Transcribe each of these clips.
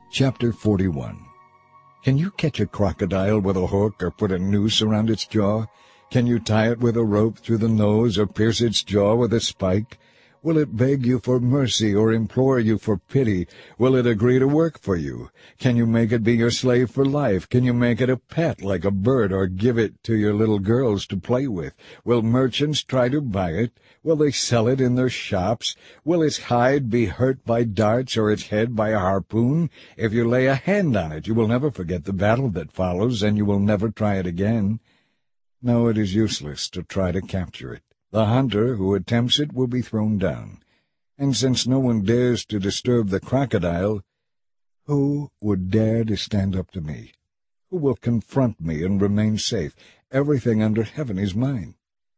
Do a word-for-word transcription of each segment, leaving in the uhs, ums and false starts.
Chapter forty-one. Can you catch a crocodile with a hook or put a noose around its jaw? Can you tie it with a rope through the nose or pierce its jaw with a spike? Will it beg you for mercy or implore you for pity? Will it agree to work for you? Can you make it be your slave for life? Can you make it a pet like a bird or give it to your little girls to play with? Will merchants try to buy it? Will they sell it in their shops? Will its hide be hurt by darts or its head by a harpoon? If you lay a hand on it, you will never forget the battle that follows, and you will never try it again. No, it is useless to try to capture it. The hunter who attempts it will be thrown down. And since no one dares to disturb the crocodile, who would dare to stand up to me? Who will confront me and remain safe? Everything under heaven is mine.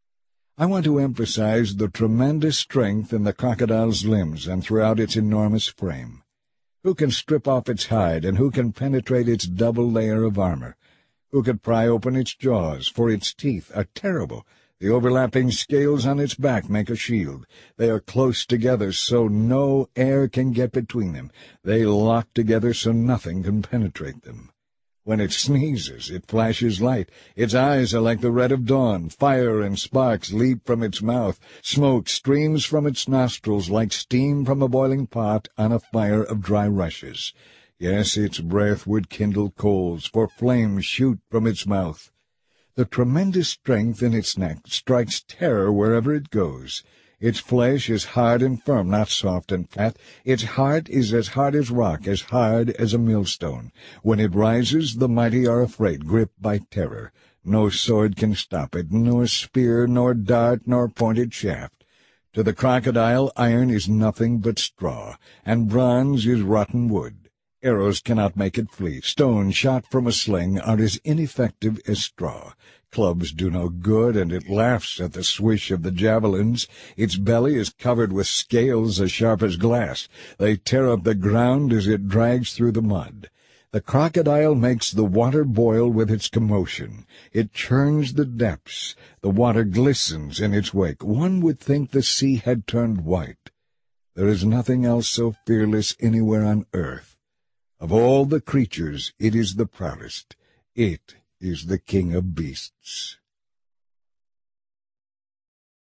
I want to emphasize the tremendous strength in the crocodile's limbs and throughout its enormous frame. Who can strip off its hide, and who can penetrate its double layer of armor? Who could pry open its jaws, for its teeth are terrible. The overlapping scales on its back make a shield. They are close together so no air can get between them. They lock together so nothing can penetrate them. When it sneezes, it flashes light. Its eyes are like the red of dawn. Fire and sparks leap from its mouth. Smoke streams from its nostrils like steam from a boiling pot on a fire of dry rushes. Yes, its breath would kindle coals, for flames shoot from its mouth. The tremendous strength in its neck strikes terror wherever it goes. Its flesh is hard and firm, not soft and fat. Its heart is as hard as rock, as hard as a millstone. When it rises, the mighty are afraid, gripped by terror. No sword can stop it, nor spear, nor dart, nor pointed shaft. To the crocodile, iron is nothing but straw, and bronze is rotten wood. Arrows cannot make it flee. Stones shot from a sling are as ineffective as straw. Clubs do no good, and it laughs at the swish of the javelins. Its belly is covered with scales as sharp as glass. They tear up the ground as it drags through the mud. The crocodile makes the water boil with its commotion. It churns the depths. The water glistens in its wake. One would think the sea had turned white. There is nothing else so fearless anywhere on earth. Of all the creatures, it is the proudest. It is the king of beasts.